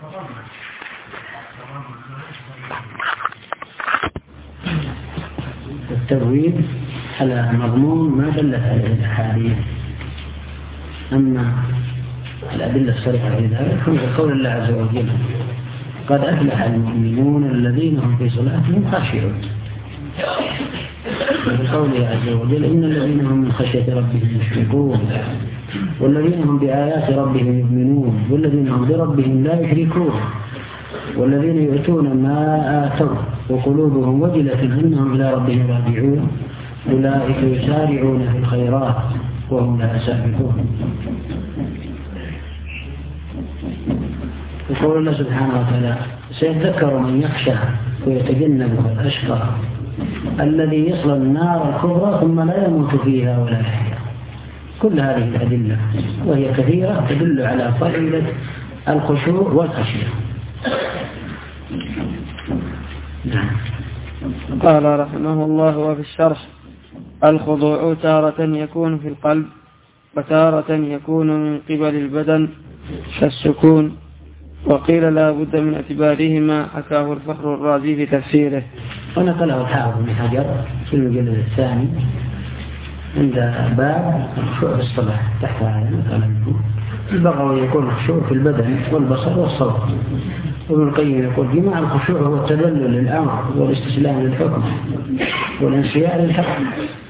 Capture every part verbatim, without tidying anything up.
الترويج على مضمون ما دلت عليه الأحاديث. أما الأدلة الصريحة في ذلك هم قول الله عز وجل: قد أفلح المؤمنون الذين هم في صلاتهم خاشعون. وقوله عز وجل: إن الذين هم من خشية ربهم مشفقون والذين هم بآيات ربهم يؤمنون والذين هم بربهم لا يشركون والذين يؤتون ما آتوا وقلوبهم وجلة أنهم إلى ربهم راجعون أولئك يسارعون في الخيرات وهم لا سابقون. يقول الله سبحانه وتعالى: سيذكر من يخشى ويتجنبها الأشقى الذي يصلى النار الكبرى ثم لا يموت فيها ولا يحيا. كل هذه الأدلة وهي كثيرة تدل على فضيلة الخشوع والخشية. نعم. قال رحمه الله: وفي الشرح: الخضوع تارة يكون في القلب وتارة يكون من قبل البدن كالسكون، وقيل لا بد من اعتبارهما، حكاه الفخر الرازي في تفسيره. ونقله الحافظ بن حجر في المجلد الثاني عند باب الخشوع في الصلاة تحت هذا مثلا البغوي يقول الخشوع في البدن والبصر والصوت، وابن القيم يقول جماع الخشوع هو التذلل للأمر والاستسلام للحكم والانصياع للحكم.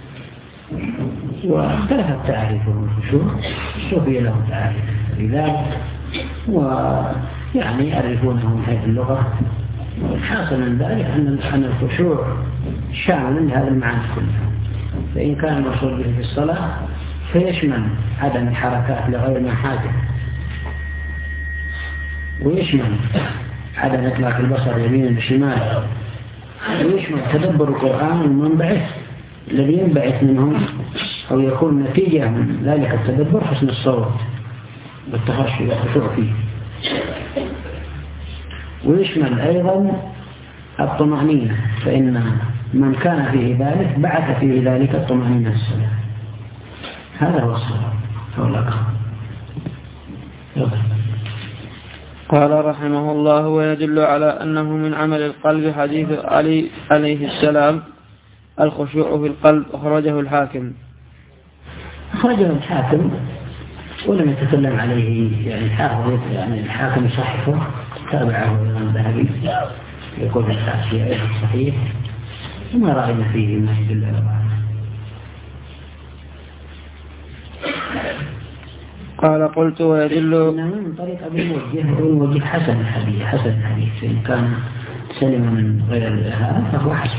واختلفت تعريفه الخشوع، الصوفية له تعريف لذلك ويعني يعرفونه من حيث اللغة. والحاصل من ذلك أن الخشوع شامل لهذا المعاني كلها، فإن كان المقصود به في الصلاة فيشمل عدم الحركات لغير ما حاجة، ويشمل عدم إطلاق البصر يمين وشمال، ويشمل تدبر القرآن المنبعث الذي ينبعث منه أو يكون نتيجة من ذلك التدبر حسن الصوت والتخشع والخشوع فيه. ويشمل أيضا الطمأنينة، فإن من كان فيه ذلك بعث فيه ذلك الطمأنينة الصلاة. هذا هو الصلاة هو الأقرب. قال رحمه الله: ويدل على أنه من عمل القلب حديث علي عليه السلام: الخشوع في القلب. أخرجه الحاكم. أخرجه الحاكم ولم يتكلم عليه يعني الحافظ، يعني الحاكم صحيحه تابعه الذهبي يقول الحاشية صحيح وما رأينا فيه ما يدل على بعض. قال: قلت ويدل من طريق أبي موجه والموجه حسن الحديث حسن الحديث فإن كان سلم من غير هذا فهو حسن.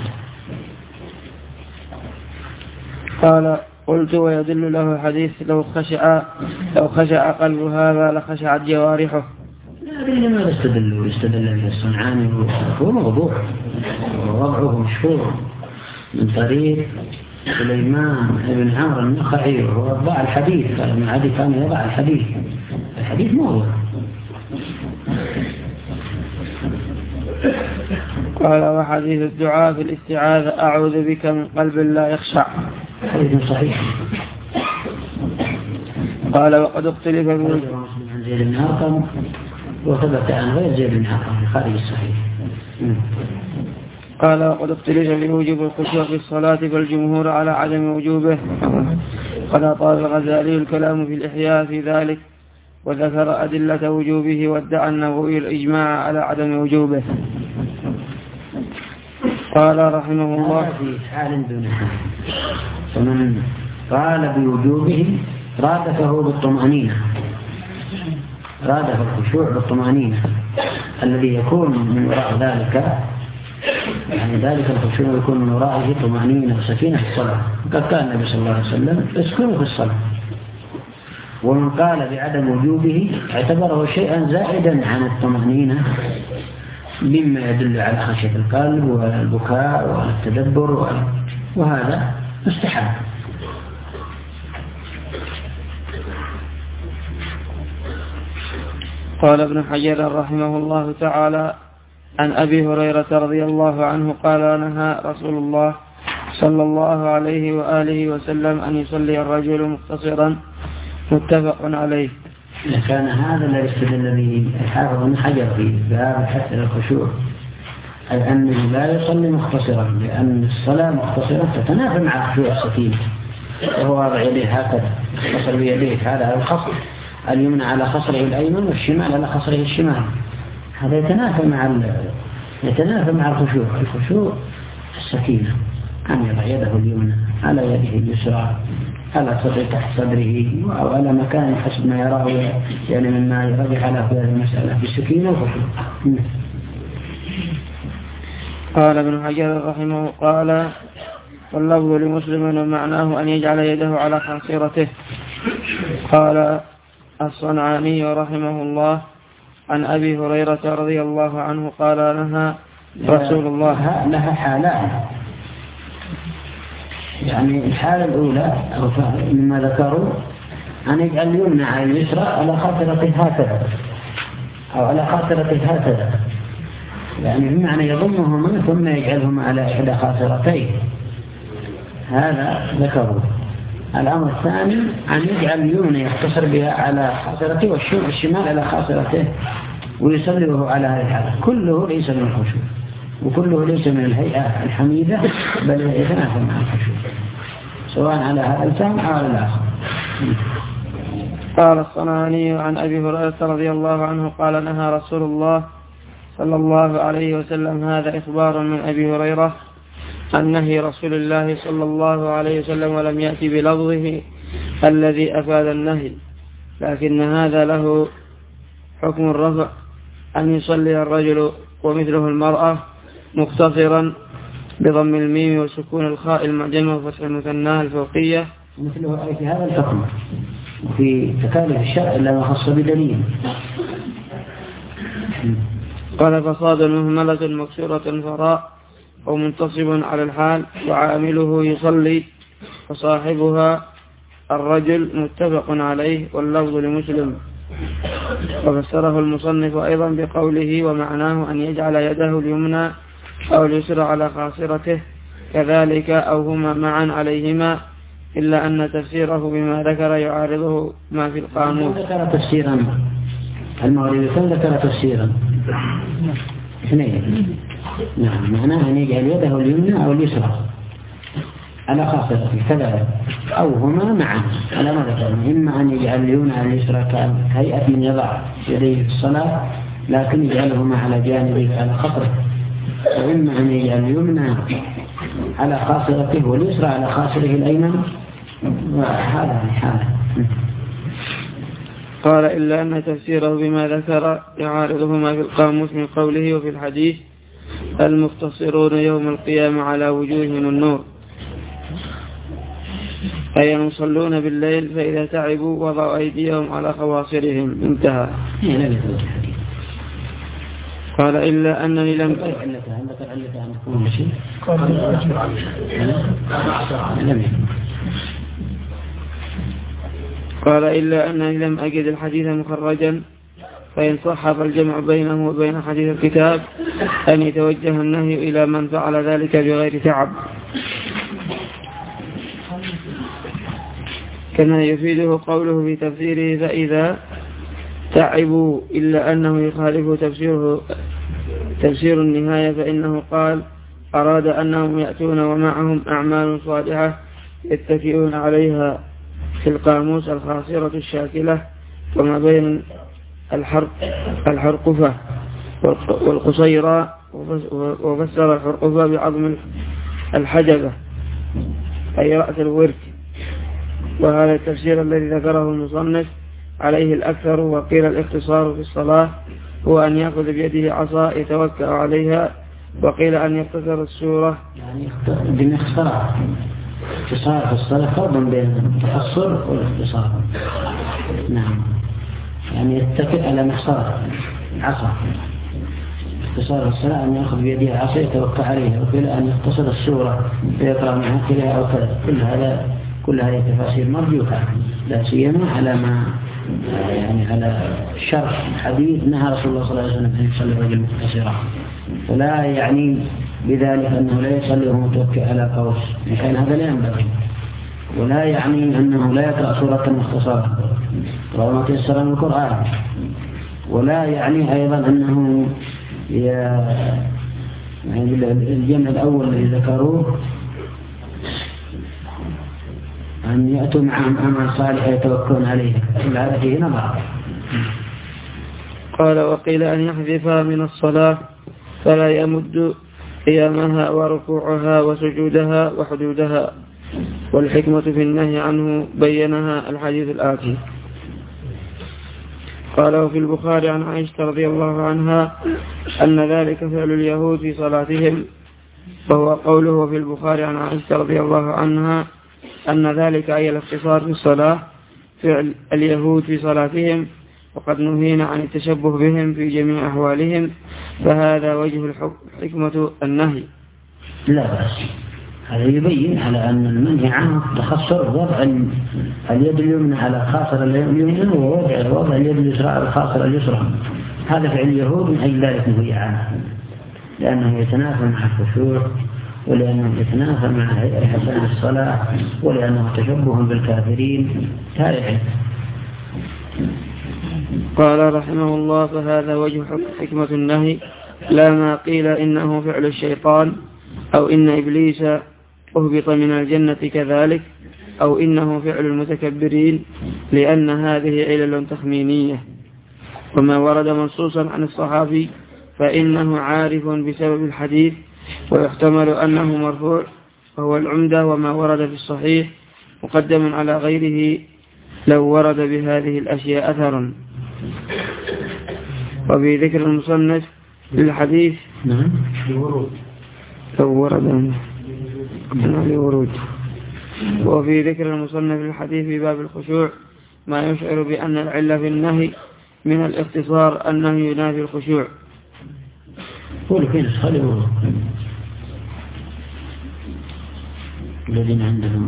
قال: قلت ويدل له حديث: لو خشع لو خشع قلب هذا لخشعت جوارحه. لا أدري لماذا استدلوا استدل به الصنعاني هو موضوع ووضعه مشهور من طريق سليمان بن عمرو النخعي وهو وضع الحديث، فلما عادي كان يضع الحديث الحديث موضوع. قال: وحديث الدعاء في الاستعاذة: أعوذ بك من قلب لا يخشع. حديث صحيح. قال: وقد اختلف من عن زيد بن أرقم وثبت عن غير زيد بن أرقم في خارج الصحيح. قال: وقد اختلف في وجوب الخشوع في الصلاة فالجمهور على عدم وجوبه. قد أطال الغزالي الكلام في الإحياء في ذلك وذكر أدلة وجوبه وادعى النووي الإجماع على عدم وجوبه. قال رحمه الله: في حال دون حال، فمن قال بوجوبه رادفه بالطمأنينة، رادف الخشوع بالطمأنينة الذي يكون من وراء ذلك، يعني ذلك الخشوع يكون من وراءه طمأنينة وسكينة في الصلاة. قد كان النبي صلى الله عليه وسلم يسكن في الصلاة. ومن قال بعدم وجوبه اعتبره شيئا زائدا عن الطمأنينة مما يدل على خشية القلب والبكاء والتدبر، وهذا مستحب. قال ابن حجر رحمه الله تعالى: عن أبي هريرة رضي الله عنه قال: نهى رسول الله صلى الله عليه وآله وسلم أن يصلي الرجل مقتصرا. متفق عليه. كان هذا الذي استدل به الحافظ ابن حجر في باب الحث على الخشوع، أي أنه لا يصلي مختصرا، لأن الصلاة مختصرة تتنافى مع خشوع السكينة، وهو وضع يديه هكذا يصل بيديه هذا على الخصر اليمنى على خصره الأيمن والشمال على خصره الشمال، هذا يتنافى مع يتنافى مع الخشوع. الخشوع السكينة، أن يضع يده اليمنى على يده اليسرى على صدر تحت صدره أو على مكان حسب ما يراه، يعني مما يرجح على في هذه المسألة بالسكينة والخشوع. قال ابن حجر رحمه قال واللفظ لمسلم ومعناه أن يجعل يده على خاصرته. قال الصنعاني رحمه الله عن أبي هريرة رضي الله عنه قال نهى رسول الله. لها حالان، يعني الحالة الأولى أو مما ذكروا أن يجعل اليمنى على اليسرى على خاصرته هكذا أو على خاصرته هكذا، يعني بمعنى يضمهما ثم يجعلهما على إحدى خاصرتين، هذا ذكروا. الأمر الثاني أن يجعل اليمنى يقتصر بها على خاصرته والشمال على خاصرته ويصلبه على هذه الحالة. كله ليس من الخشوع وكله ليس من الهيئة الحميدة، بل يتنافى مع الخشوع سواء على هذا الفهم أو على الآخر. قال الصنعاني عن أبي هريرة رضي الله عنه قال نهى رسول الله صلى الله عليه وسلم. هذا إخبار من أبي هريرة عن نهي رسول الله صلى الله عليه وسلم، ولم يأتي بلفظه الذي أفاد النهي، لكن هذا له حكم الرفع، أن يصلي الرجل ومثله المرأة مختصرا بضم الميم وسكون الخاء المعجمة وفتح المثنى الفوقية مثله أي في هذا الحكم في تكاليف الشرع إلا ما خص بدليل. قال فصاد مهملة مكسورة فراء أو منتصب على الحال وعامله يصلي وصاحبها الرجل متفق عليه، واللفظ لمسلم. وفسره المصنف أيضا بقوله ومعناه أن يجعل يده اليمنى أو اليسرى على خاصرته كذلك أو هما معا عليهما، إلا أن تفسيره بما ذكر يعارضه ما في القانون. ذكر تفسيرا المغربي كم ذكر تفسيرا اثنين، نعم، معناه أن يجعل يده اليمنى أو اليسرى على خاصرته كذلك أو هما معا على ما ذكرنا، إما أن يجعل اليمنى على اليسرى كهيئة من يضع يديه في الصلاة لكن يجعلهما على جانبه على خصره، وإما أن يجعل اليمنى على خاصرته واليسرى على خاصره الأيمن، وهذا حاله. قال إلا أن تفسيره بما ذكر يعارضهما في القاموس من قوله وفي الحديث المختصرون يوم القيامة على وجوههم النور، أي يصلون بالليل فإذا تعبوا وضعوا أيديهم على خواصرهم. انتهى. قال إلا أنني لم قال إلا أنني لم أجد الحديث مخرجا، فإن صح فالجمع بينه وبين حديث الكتاب أن يتوجه النهي إلى من فعل ذلك بغير تعب، كما يفيده قوله في تفسيره فإذا تعبوا، إلا أنه يخالف تفسيره تفسير النهاية، فإنه قال أراد أنهم يأتون ومعهم أعمال صالحة يتكئون عليها، في القاموس الخاصرة الشاكلة، وما بين الحرق الحرقفة والقصيرة، وفسر الحرقفة بعظم الحجبة أي رأس الورك، وهذا التفسير الذي ذكره المصنف عليه الأكثر. وقيل الاختصار في الصلاة هو أن يأخذ بيده عصا يتوكأ عليها، وقيل أن يقتصر السورة يعني بالاختصار. اختصار في الصلاة فرق بين التحصر والاختصار، نعم، يعني يتكئ على محصار عصا. اختصار في الصلاة أن يأخذ بيده عصا يتوكأ عليها، وقيل أن يقتصر السورة فيقرأ معها كلها أو كذا. كل هذا كل هذه التفاسير مرجوحة، لا سيما على ما يعني على شرح الحديث نهى رسول الله صلى الله عليه وسلم أن يصلي الرجل مختصرا، فلا يعني بذلك أنه لا يصلي وهو متوكئ على قوس، كان هذا لا ينبغي، ولا يعني أنه لا يقرأ سورة مختصرة، وما تيسر من القرآن. ولا يعني أيضا أنه يعني الجمع الأول الذي ذكروه أن يأتوا معهم أعمال صالحة يتوكلون عليها، هذا فيه نظر. قال وقيل أن يحذفها من الصلاة فلا يمد قيامها وركوعها وسجودها وحدودها، والحكمة في النهي عنه بينها الحديث الآتي. قال وفي البخاري عن عائشة رضي الله عنها أن ذلك فعل اليهود في صلاتهم، وهو قوله في البخاري عن عائشة رضي الله عنها أن ذلك أي الاختصار في الصلاة فعل اليهود في صلاتهم، وقد نهينا عن التشبه بهم في جميع أحوالهم، فهذا وجه الحكمة النهي. لا بأس، هذا يبين على أن المنهي عنه تخصر وضع اليد اليمنى على خاصر اليمنى ووضع وضع اليد اليسرى على خاصر اليسرى. هذا فعل اليهود من أجل ذلك نهي عنه، لأنه يتنافى مع الخشوع، ولأنه يتنافى مع حسن الصلاة، ولأنه تشبه بالكافرين تاريخ. قال رحمه الله فهذا وجه حكمة النهي، لا ما قيل إنه فعل الشيطان، أو إن إبليس أهبط من الجنة كذلك، أو إنه فعل المتكبرين، لأن هذه علل تخمينية. وما ورد منصوصا عن الصحابي فإنه عارف بسبب الحديث، ويحتمل أنه مرفوع وهو العمدة، وما ورد في الصحيح مقدم على غيره لو ورد بهذه الأشياء أثر. وفي ذكر المصنف للحديث نعم لو ورد لورود. وفي ذكر المصنف للحديث في باب الخشوع ما يشعر بأن العلة في النهي من الاختصار أنه ينافي الخشوع. قول فين صلوا الذين عندهم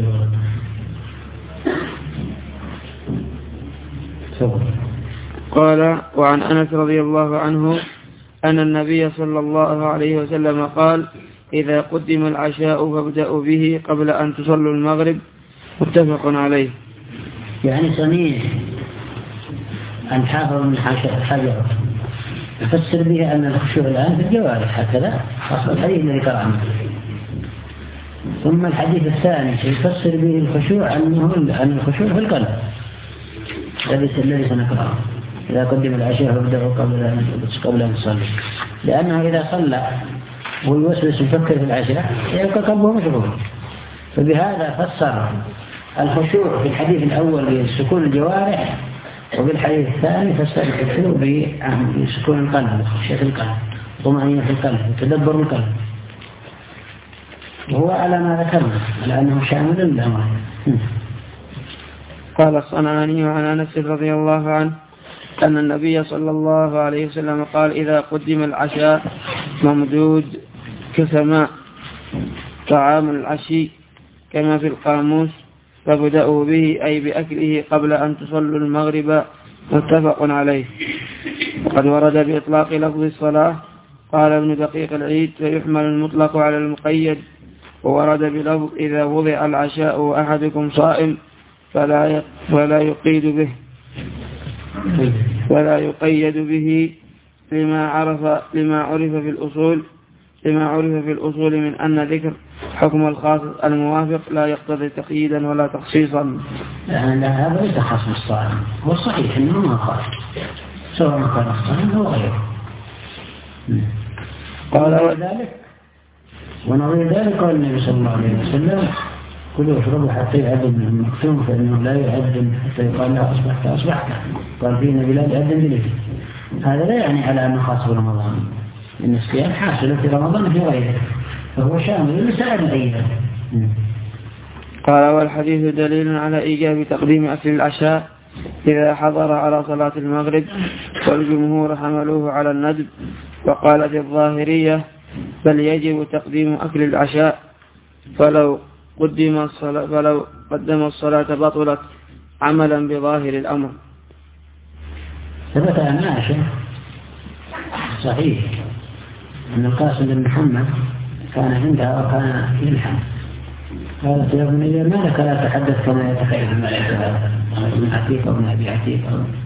قال وعن أنس رضي الله عنه أن النبي صلى الله عليه وسلم قال إذا قدم العشاء فابدأوا به قبل أن تصلوا المغرب، متفق عليه. يعني صنيع أن حافظ من حجر يفسر به أن الخشوع الآن في الجوارح، هكذا أصل الحديث الذي قرأناه. ثم الحديث الثاني يفسر به الخشوع أنه أن الخشوع في القلب الذي سنقرأه. إذا قدم العشاء فابدأوا قبل قبل أن تصلي، لأنه إذا صلى ويوسوس يفكر في العشاء يبقى قلبه مشغول. فبهذا فسر الخشوع في الحديث الأول بسكون الجوارح، وفي الحديث الثاني فسر الخشوع بسكون القلب، خشية القلب، طمأنينة في القلب، وتدبر القلب. وهو على ما ذكرنا على أنه شامل للأمر. قال الصنعاني عن أنس رضي الله عنه أن النبي صلى الله عليه وسلم قال إذا قدم العشاء ممدود كسماء طعام العشي كما في القاموس، فابدأوا به أي بأكله قبل أن تصلوا المغرب، متفق عليه. وقد ورد بإطلاق لفظ الصلاة، قال ابن دقيق العيد فيحمل المطلق على المقيد، وورد بلفظ إذا وضع العشاء وأحدكم صائم فلا فلا يقيد به ولا يقيد به لما عرف لما عرف في الأصول لما عرف في الأصول من أن ذكر حكم الخاص الموافق لا يقتضي تقييدا ولا تخصيصا. لا هذا ليس خاص بالصائم، والصحيح أنه ما خاص سواء كان الصائم أو غيره. قال ذلك ونظير ذلك قال النبي صلى الله عليه وسلم كلوا واشربوا حتى يعدم من المقسوم، فإنه لا يعدم حتى يقال له أصبحت أصبحت. قال فيه النبي لا يعدم بليه. هذا لا يعني على أنه خاص برمضان، إن الصيام حاصل في رمضان في غيره، فهو شامل لسائر أيضا. قال والحديث دليل على إيجاب تقديم أكل العشاء إذا حضر على صلاة المغرب، والجمهور حملوه على الندب، وقالت الظاهرية بل يجب تقديم أكل العشاء، فلو قدم الصلاة فلو قدم الصلاة بطلت عملا بظاهر الأمر. ثبت عن عائشة صحيح أن القاسم بن محمد كان عندها وكان يلحم قالت يا بني ما لك لا تحدث كما يتحدث ابن عتيق وابن أبي عتيق.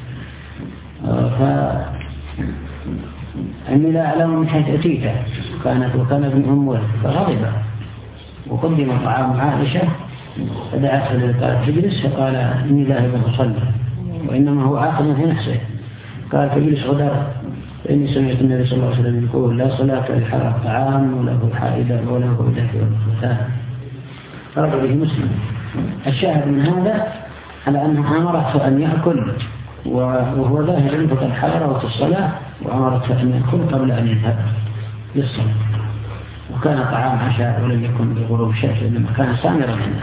فإني لا أعلم من حيث أتيته، كانت وكان ابن أم ولد فغضب وقدم طعام عائشة فدعته لقالت تجلس، فقال إني ذاهب أصلي وإنما هو عاقل في نفسه. قال تجلس غدر فإني سمعت النبي صلى الله عليه وسلم يقول لا صلاة لحرق طعام ولا هو حائدة ولا هو دافع ولا فرق به مسلم. الشاهد من هذا على أنه أمرته أن يأكل وهو ذاهب فقد حضره في الصلاة، وأمرته أن يأكل قبل أن يذهب للصلاة، وكان طعام عشاء ولم يكن بغروب الشمس إنما كان سامرا منه.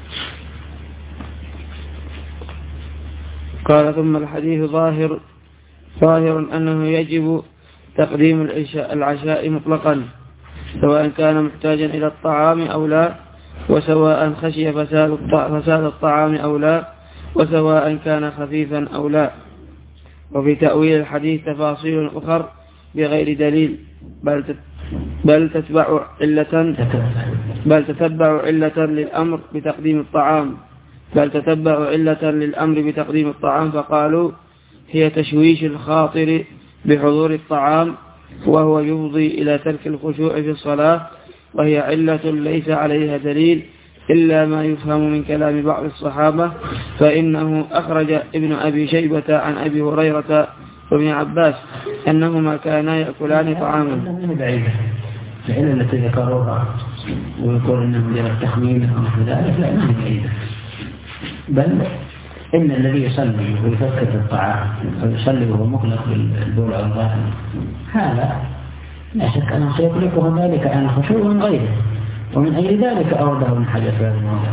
قال ثم الحديث ظاهر ظاهر أنه يجب تقديم العشاء مطلقا سواء كان محتاجا إلى الطعام أو لا، وسواء خشي فساد الطعام أو لا، وسواء كان خفيفا أو لا. وفي تأويل الحديث تفاصيل أخر بغير دليل، بل بل تتبع علة بل تتبع علة للأمر بتقديم الطعام بل تتبع علة للأمر بتقديم الطعام فقالوا هي تشويش الخاطر بحضور الطعام، وهو يفضي إلى ترك الخشوع في الصلاة، وهي علة ليس عليها دليل إلا ما يفهم من كلام بعض الصحابة، فإنه أخرج ابن أبي شيبة عن أبي هريرة وابن عباس أنهما كانا يأكلان طعاما. العلة التي ذكروها ويقول أنه جرى التخمين أو ذلك لا ما هي بعيدة، بل إن الذي يصلي ويفكر في الطعام أو يصلي وهو مخلق بالبول أو الغاثم هذا لا شك أنه سيطلقه ذلك عن الخشوع من غيره، ومن أجل ذلك أورده من حاجة في هذا الموضوع.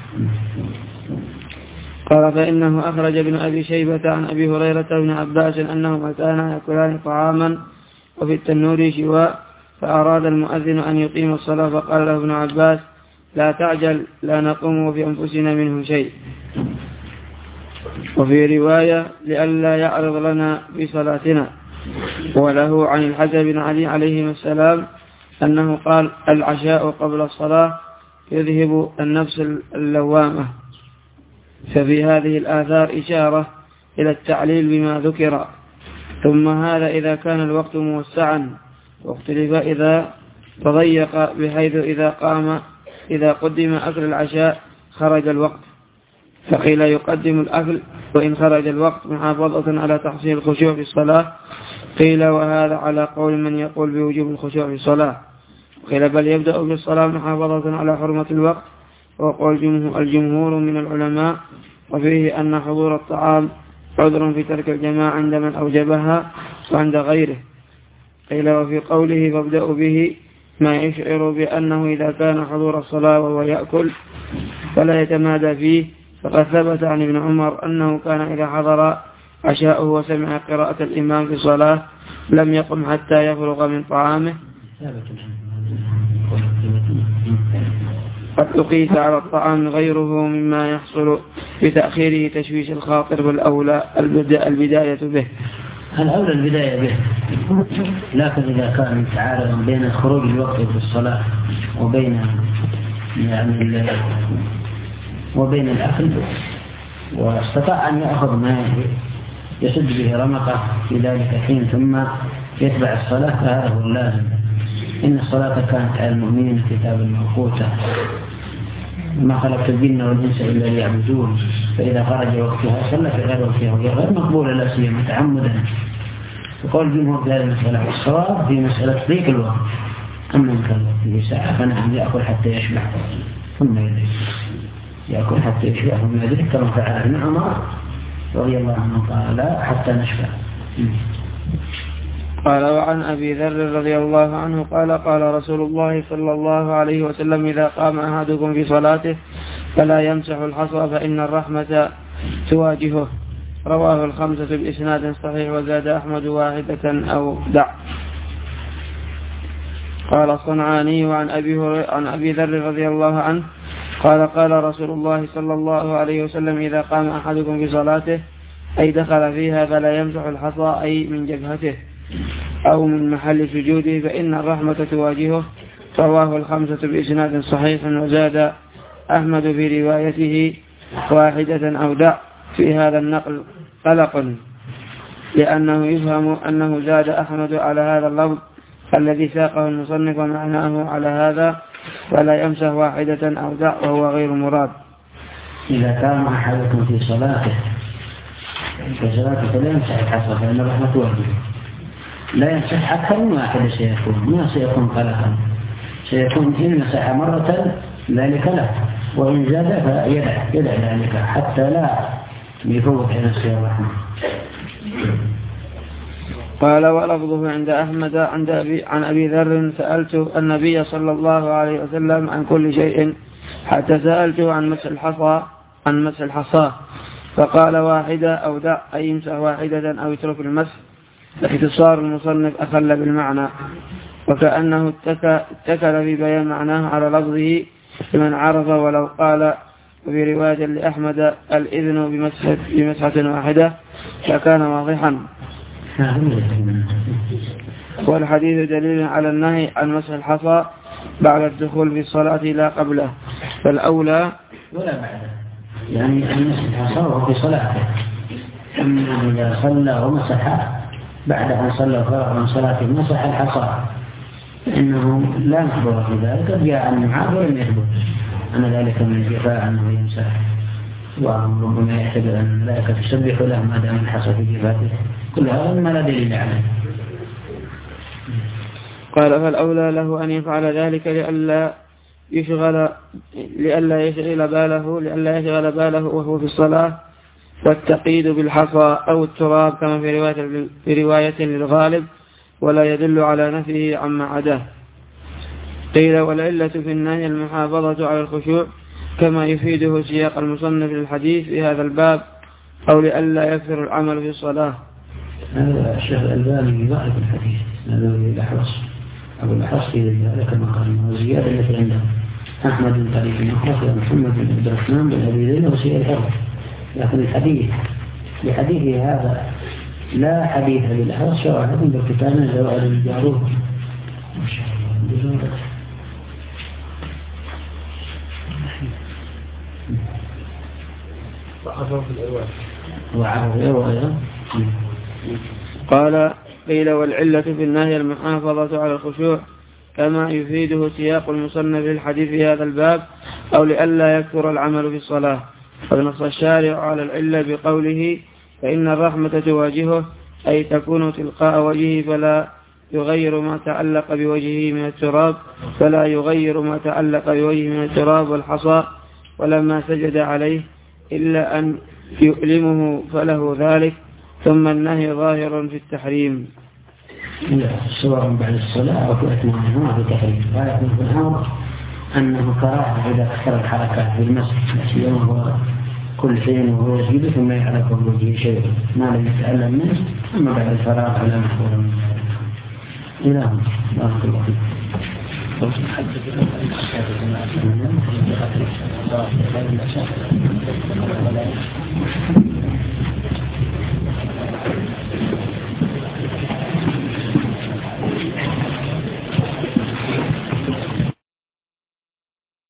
قال فإنه أخرج ابن أبي شيبة عن أبي هريرة وابن عباس أنهما كانا يأكلان طعاما وفي التنور شواء، فأراد المؤذن أن يقيم الصلاة فقال له ابن عباس لا تعجل لا نقوم في أنفسنا منه شيء. وفي رواية لئلا يعرض لنا في صلاتنا. وله عن الحسن بن علي عليه السلام أنه قال العشاء قبل الصلاة يذهب النفس اللوامة. ففي هذه الآثار إشارة إلى التعليل بما ذكر. ثم هذا إذا كان الوقت موسعا، واختلف إذا تضيق بحيث إذا قام إذا قدم أكل العشاء خرج الوقت، فقيل يقدم الأكل وإن خرج الوقت محافظة على تحصيل الخشوع في الصلاة، قيل وهذا على قول من يقول بوجوب الخشوع في الصلاة، قيل بل يبدأ بالصلاة محافظة على حرمة الوقت، وقول الجمهور من العلماء وفيه أن حضور الطعام عذر في ترك الجماعة عند من أوجبها وعند غيره. قيل وفي قوله فابدأوا به ما يشعر بأنه إذا كان حضور الصلاة وهو يأكل فلا يتمادى فيه، فقد ثبت عن ابن عمر أنه كان إذا حضر عشاءه وسمع قراءة الإمام في الصلاة لم يقم حتى يفرغ من طعامه. قد تقيس على الطعام غيره مما يحصل بتأخيره تشويش الخاطر، والأولى البداية به. الأولى البداية به، لكن إذا كان تعارضا بين خروج الوقت في الصلاة وبين يعني وبين الأكل واستطاع أن يأخذ ما يسد به رمقه في ذلك الحين ثم يتبع الصلاة فهذا هو اللازم. إن الصلاة كانت على المؤمنين كتابا موقوتا، ما خلقت الجن والإنس إلا ليعبدون، فإذا خرج وقتها صلى في غير وقتها وهي غير مقبولة لا سيما تعمدا. وقال الجمهور في هذه المسألة والصواب في مسألة ضيق الوقت، أما إن كان في ساعة فنحن يأكل حتى يشبع ثم يدرك يأكل حتى يشبع ثم يدرك كما فعل ابن عمر رضي الله عنه قال لا حتى نشبع. قال وعن أبي ذر رضي الله عنه قال قال رسول الله صلى الله عليه وسلم إذا قام أحدكم في صلاته فلا يمسح الحصى فإن الرحمة تواجهه. رواه الخمسة بإسناد صحيح، وزاد أحمد واحدة أو دع. قال الصنعاني وعن أبي, عن أبي ذر رضي الله عنه قال قال رسول الله صلى الله عليه وسلم إذا قام أحدكم في صلاته أي دخل فيها فلا يمسح الحصى أي من جبهته أو من محل سجوده فإن الرحمة تواجهه. رواه الخمسة بإسناد صحيح، وزاد أحمد في روايته واحدة أو دع في هذا النقل قلق، لأنه يفهم أنه زاد أحمد على هذا اللفظ الذي ساقه المصنف ومعناه على هذا، فلا يمسح واحدة أو دع وهو غير مراد. إذا كان أحدكم في صلاته في صلاته فلا يمسح الحصى، فإن الرحمة واجبة. لا يمسح أكثر من واحد سيكون، ما سيكون قلقا، سيكون إن مسح مرة ذلك له، وإن زاد فيدع يدع ذلك حتى لا يفوت على نفسه الرحمة. قال ولفظه عند أحمد عند أبي عن أبي ذر سألت النبي صلى الله عليه وسلم عن كل شيء حتى سألته عن مسح الحصى عن مسح الحصى فقال واحدة أو دع، أي يمسح واحدة أو يترك المسح. اختصار المصنف أخل بالمعنى، وكأنه اتكل في بيان معناه على لفظه لمن عرف، ولو قال في رواية لأحمد الإذن بمسحة, بمسحة واحدة لكان واضحا. والحديث دليل على النهي عن مسح الحصى بعد الدخول في الصلاة لا قبله، فالأولى ولا بعده، يعني أن مسح الحصى وهو في صلاته. أما إذا صلى ومسح بعد أن صلى وفرغ من صلاته مسح الحصى إنه لا نخبر في ذلك، جاء عن معاذ ولم يثبت أن ذلك من الجفاء أنه يمسح، وربما يعتبر أن الملائكة تسبح له ما دام الحصى في جفاته، كل هذا ما لا دليل عليه. قال فالأولى له أن يفعل ذلك لئلا يشغل لئلا يشغل باله لئلا يشغل باله وهو في الصلاة، والتقييد بالحصى أو التراب كما في رواية في رواية للغالب، ولا يدل على نفيه عما عداه. قيل والعلة في النهي المحافظة على الخشوع كما يفيده سياق المصنف للحديث في هذا الباب، أو لئلا يكثر العمل في الصلاة. هذا الشيخ الألباني يضعف الحديث، هذا الأحوص أو الأحوص في ذلك كما قال، والزيادة التي عنده أحمد بن طريق أخرى محمد بن عبد الرحمن بن أبي ذر وسيء الحفظ، لكن الحديث بحديث هذا لا حديث بالأحوص شواهد بالكتاب زوائد الجارود وعرف الرواية. قال قيل والعلة في النهي المحافظة على الخشوع كما يفيده سياق المصنف للحديث في هذا الباب، أو لئلا يكثر العمل في الصلاة. قد نص الشارع على العلة بقوله فإن الرحمة تواجهه، أي تكون تلقاء وجهه فلا يغير ما تعلق بوجهه من التراب فلا يغير ما تعلق بوجهه من التراب والحصى، ولما سجد عليه إلا أن يؤلمه فله ذلك. ثم النهي ظاهر في التحريم، سواء بعد الصلاة أو في أثناء في التحريم. لا يكون في الأمر أنه كراهة إذا أكثر الحركات في المسجد يوم كل شيء وهو يسجد ثم يحرك بوجهه شيء ما لم يتألم منه، أما بعد الفراغ على محفور من ذلك. إلى هنا بارك الله فيك.